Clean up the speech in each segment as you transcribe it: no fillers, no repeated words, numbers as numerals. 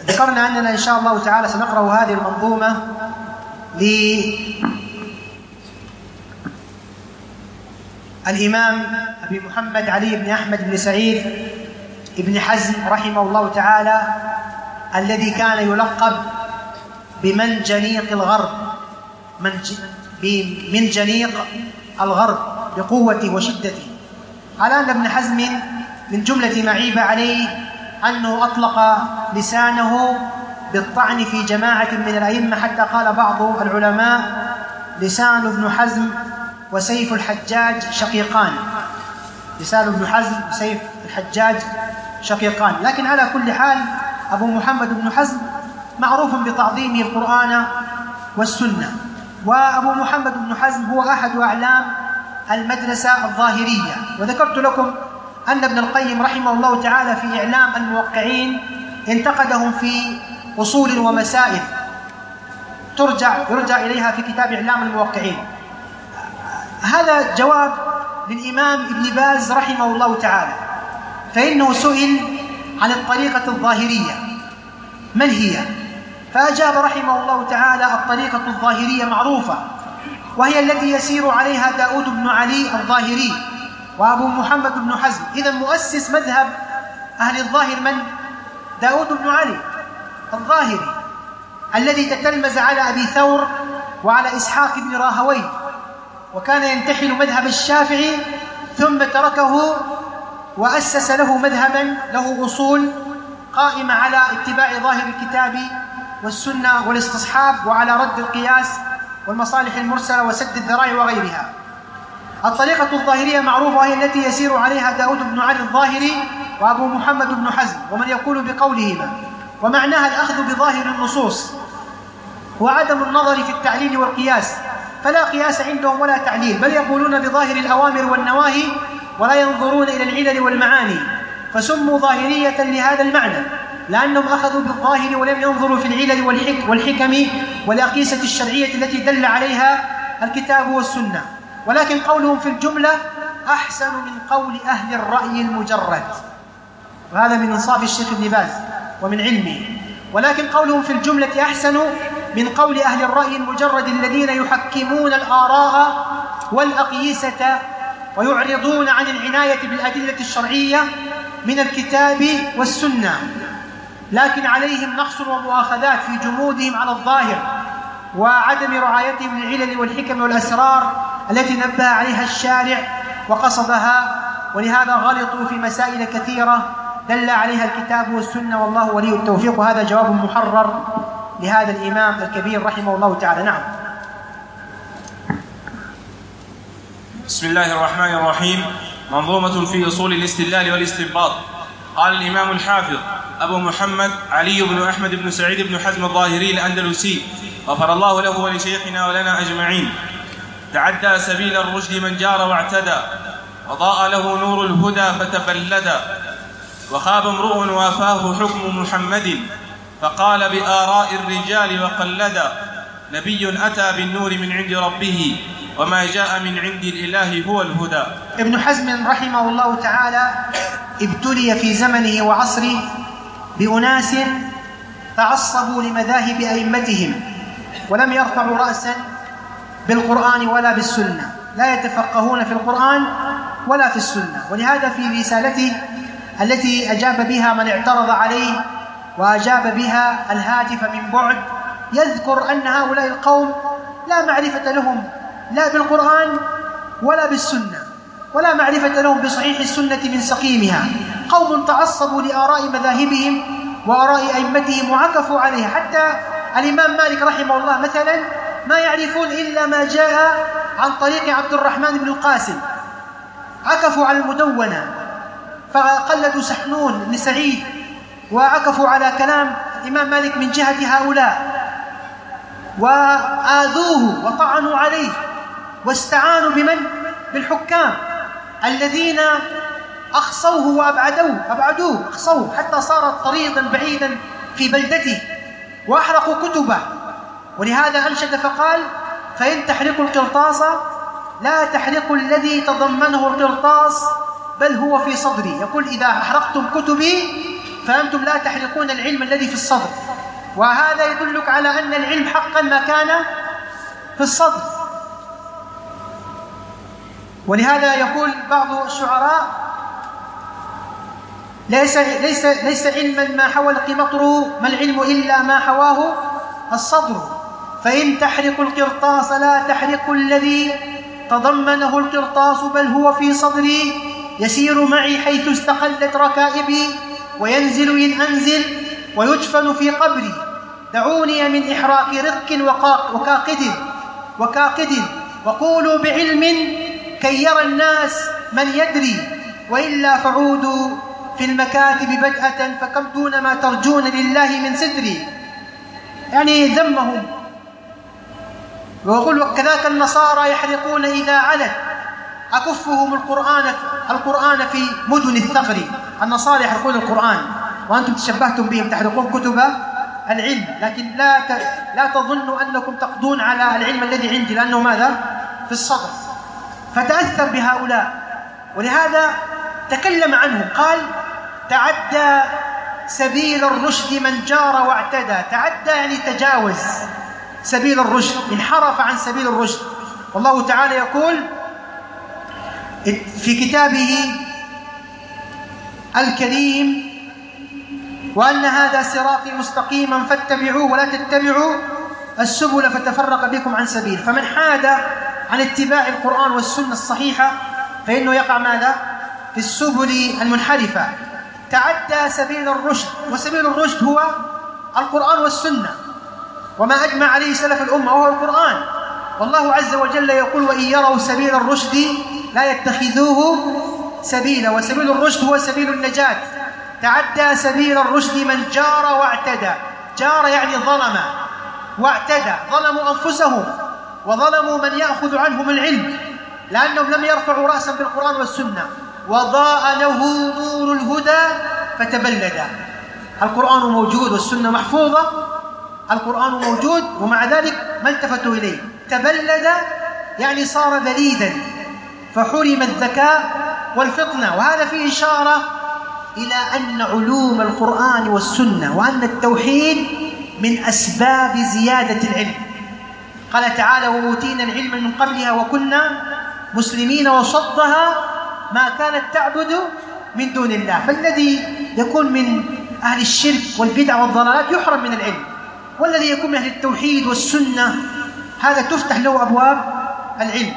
ذكرنا أننا إن شاء الله تعالى سنقرأ هذه المنظومة للإمام أبي محمد علي بن أحمد بن سعيد ابن حزم رحمه الله تعالى، الذي كان يلقب بمنجنيق الغرب، بمنجنيق الغرب بقوته وشدته، على أن ابن حزم من جملة ما عيب عليه أنه أطلق لسانه بالطعن في جماعة من الأئمة، حتى قال بعض العلماء: لسان ابن حزم وسيف الحجاج شقيقان. لسان ابن حزم وسيف الحجاج شقيقان. لكن على كل حال أبو محمد بن حزم معروف بتعظيمه القرآن والسنة، وأبو محمد بن حزم هو أحد أعلام المدرسة الظاهرية. وذكرت لكم أن ابن القيم رحمه الله تعالى في إعلام الموقعين انتقدهم في أصول ومسائل يرجع إليها في كتاب إعلام الموقعين. هذا جواب للإمام ابن باز رحمه الله تعالى، فإنه سئل عن الطريقة الظاهرية من هي، فأجاب رحمه الله تعالى: الطريقة الظاهرية معروفة، وهي التي يسير عليها داود بن علي الظاهري وأبو محمد بن حزم. إذا مؤسس مذهب أهل الظاهر من؟ داود بن علي الظاهري، الذي تتلمذ على أبي ثور وعلى إسحاق بن راهويه، وكان ينتحل مذهب الشافعي ثم تركه وأسس له مذهبا له أصول قائمة على اتباع ظاهر الكتاب والسنة والاستصحاب، وعلى رد القياس والمصالح المرسلة وسد الذرائع وغيرها. الطريقة الظاهرية معروفة، وهي التي يسير عليها داود بن علي الظاهري وأبو محمد بن حزم ومن يقول بقولهما، ومعناها الأخذ بظاهر النصوص وعدم النظر في التعليل والقياس، فلا قياس عندهم ولا تعليل، بل يقولون بظاهر الأوامر والنواهي ولا ينظرون إلى العلل والمعاني، فسموا ظاهرية لهذا المعنى، لأنهم أخذوا بالظاهر ولم ينظروا في العلل والحكم والأقيسة الشرعية التي دل عليها الكتاب والسنة. ولكن قولهم في الجملة أحسن من قول أهل الرأي المجرد، وهذا من إنصاف الشيخ ابن باز ومن علمه. ولكن قولهم في الجملة أحسن من قول أهل الرأي المجرد الذين يحكمون الآراء والأقيسة ويعرضون عن العناية بالأدلة الشرعية من الكتاب والسنة، لكن عليهم نقص ومؤاخذات في جمودهم على الظاهر وعدم رعايتهم للعلل والحكم والأسرار التي نبه عليها الشارع وقصدها، ولهذا غلطوا في مسائل كثيرة دل عليها الكتاب والسنة، والله ولي التوفيق. وهذا جواب محرر لهذا الإمام الكبير رحمه الله تعالى. نعم. بسم الله الرحمن الرحيم. منظومة في أصول الاستدلال والاستنباط. قال الإمام الحافظ أبو محمد علي بن أحمد بن سعيد بن حزم الظاهري الأندلسي، غفر الله له ولشيخنا ولنا أجمعين: تعدى سبيل الرشد من جار واعتدى، وضاء له نور الهدى فتبلدا، وخاب امرؤ وافاه حكم محمد، فقال بآراء الرجال وقلدا، نبي أتى بالنور من عند ربه، وما جاء من عند الإله هو الهدى. ابن حزم رحمه الله تعالى ابتلي في زمنه وعصره بأناس تعصبوا لمذاهب أئمتهم ولم يرفعوا رأسا بالقرآن ولا بالسنة، لا يتفقهون في القرآن ولا في السنة. ولهذا في رسالته التي أجاب بها من اعترض عليه وأجاب بها الهاتف من بعد يذكر أن هؤلاء القوم لا معرفة لهم لا بالقرآن ولا بالسنة، ولا معرفة لهم بصحيح السنة من سقيمها. قوم تعصبوا لآراء مذاهبهم وآراء أئمتهم وعكفوا عليها. حتى الإمام مالك رحمه الله مثلا ما يعرفون إلا ما جاء عن طريق عبد الرحمن بن القاسم، عكفوا على المدونة فقلدوا سحنون بن سعيد وعكفوا على كلام الإمام مالك من جهة هؤلاء، وآذوه وطعنوا عليه واستعانوا بمن؟ بالحكام الذين أخصوه وأبعدوه أخصوه حتى صار طريقا بعيدا في بلدته، وأحرقوا كتبه. ولهذا أنشد فقال: فإن تحرقوا القرطاس لا تحرقوا الذي تضمنه القرطاس بل هو في صدري. يقول: إذا أحرقتم كتبي فأنتم لا تحرقون العلم الذي في الصدر. وهذا يدلك على أن العلم حقا ما كان في الصدر. ولهذا يقول بعض الشعراء: ليس علما ما حوى القمطر، ما العلم إلا ما حواه الصدر. فإن تحرق القرطاس لا تحرق الذي تضمنه القرطاس، بل هو في صدري يسير معي حيث استقلت ركائبي، وينزل إن أنزل ويدفن في قبري. دعوني من إحراق رق وكاقد وقولوا بعلم كي يرى الناس من يدري، وإلا فعودوا في المكاتب بدءة، فكم دون ما ترجون لله من ستري. يعني ذمهم. ويقول: وكذاك النصارى يحرقون إذا علت أكفهم القرآن في مدن الثغر. النصارى يحرقون القرآن وأنتم تشبهتم بهم، تحرقون كتب العلم. لكن لا تظنوا أنكم تقضون على العلم الذي عندي، لأنه ماذا؟ في الصدر. فتأثر بهؤلاء، ولهذا تكلم عنهم. قال: تعدى سبيل الرشد من جار واعتدى. تعدى يعني تجاوز سبيل الرشد، انحرف عن سبيل الرشد. والله تعالى يقول في كتابه الكريم: وأن هذا صراطي مستقيما فاتبعوه ولا تتبعوا السبل فتفرق بكم عن سبيل. فمن حاد عن اتباع القرآن والسنة الصحيحة فإنه يقع ماذا؟ في السبل المنحرفة. تعدى سبيل الرشد، وسبيل الرشد هو القرآن والسنة، وما أجمع عليه سلف الأمة وهو القرآن. والله عز وجل يقول: وإن يروا سبيل الرشد لا يتخذوه سبيلا، وسبيل الرشد هو سبيل النجاة. تعدى سبيل الرشد من جار واعتدى. جار يعني ظلم، واعتدى ظلموا أنفسهم وظلموا من يأخذ عنهم العلم، لأنهم لم يرفعوا رأسا بالقرآن والسنة. وضاء له نور الهدى فتبلد. القرآن موجود والسنة محفوظة، القرآن موجود ومع ذلك ما التفتوا إليه. تبلد يعني صار بليدا، فحرم الذكاء والفطنة. وهذا فيه إشارة إلى أن علوم القرآن والسنة وأن التوحيد من أسباب زيادة العلم. قال تعالى: وأوتينا العلم من قبلها وكنا مسلمين، وصدها ما كانت تعبد من دون الله. فالذي يكون من أهل الشرك والبدع والضلالات يحرم من العلم، والذي يكون من أهل التوحيد والسنة هذا تفتح له أبواب العلم.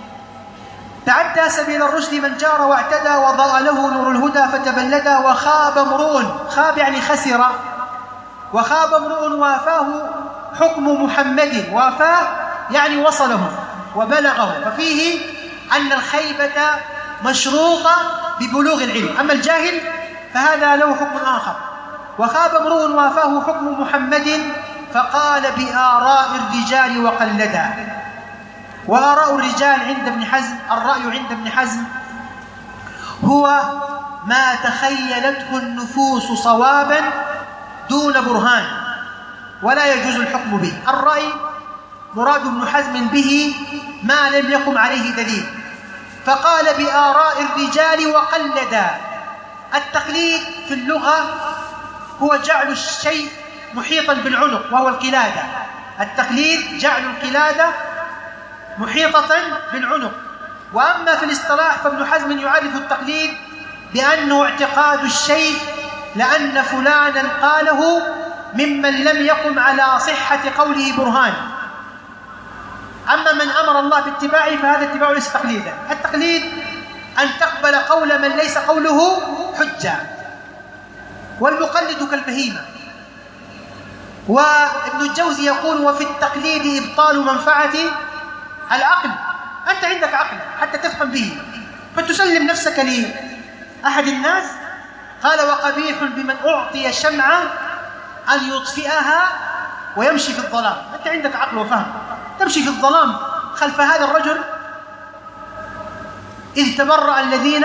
تعدى سبيل الرشد من جار واعتدى، وضاء له نور الهدى فتبلد. وخاب امرؤ، خاب يعني خسر، وخاب امرؤ وافاه حكم محمد. وافاه يعني وصله وبلغه، ففيه أن الخيبة مشروطة ببلوغ العلم، أما الجاهل فهذا له حكم آخر. وخاب امرؤ وافاه حكم محمد، فقال بآراء الرجال وقلدا. وآراء الرجال عند ابن حزم، الرأي عند ابن حزم هو ما تخيلته النفوس صوابا دون برهان، ولا يجوز الحكم به. الرأي مراد ابن حزم به ما لم يقم عليه دليل، فقال بآراء الرجال وقلدا. التقليد في اللغة هو جعل الشيء محيطا بالعنق وهو القلادة. التقليد جعل القلادة محيطة بالعنق. وأما في الاصطلاح فابن حزم يعرف التقليد بأنه اعتقاد الشيء لأن فلانا قاله ممن لم يقم على صحة قوله برهان. أما من أمر الله باتباعه فهذا اتباع ليس تقليدا. التقليد أن تقبل قول من ليس قوله حجة، والمقلد كالبهيمة. وابن الجوزي يقول: وفي التقليد إبطال منفعة العقل. أنت عندك عقل حتى تفهم به، فتسلم نفسك لأحد الناس. قال: وقبيح بمن أعطي شمعة أن يطفئها ويمشي في الظلام. أنت عندك عقل وفهم، تمشي في الظلام خلف هذا الرجل. إذ تبرأ الذين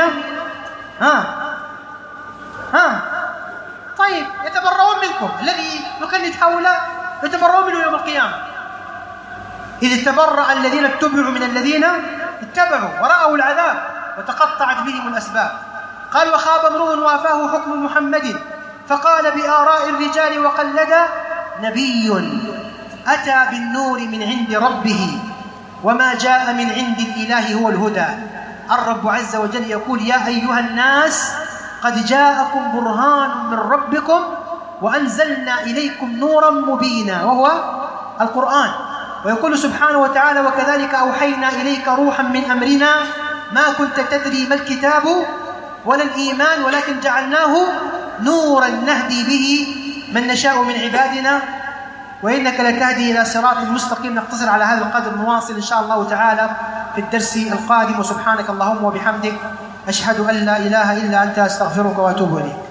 طيب يتبرؤون منكم، الذي يكلد هؤلاء يتبرؤون منه يوم القيامة. إذ تبرأ الذين اتبعوا من الذين اتبعوا ورأوا العذاب وتقطعت بهم الأسباب. قال: وخاب امرؤ وافاه حكم محمد، فقال بآراء الرجال وقلد نبي أتى بالنور من عند ربه وما جاء من عند الإله هو الهدى. الرب عز وجل يقول يا أيها الناس قد جاءكم برهان من ربكم وأنزلنا إليكم نورا مبينا وهو القرآن. ويقول سبحانه وتعالى وكذلك أوحينا إليك روحا من أمرنا ما كنت تدري ما الكتاب ولا الإيمان ولكن جعلناه نورا نهدي به من نشاء من عبادنا وإنك لتهدي إلى صراط مستقيم. نقتصر على هذا القدر، نواصل إن شاء الله تعالى في الدرس القادم. وسبحانك اللهم وبحمدك أشهد أن لا إله إلا أنت أستغفرك وأتوب إليك.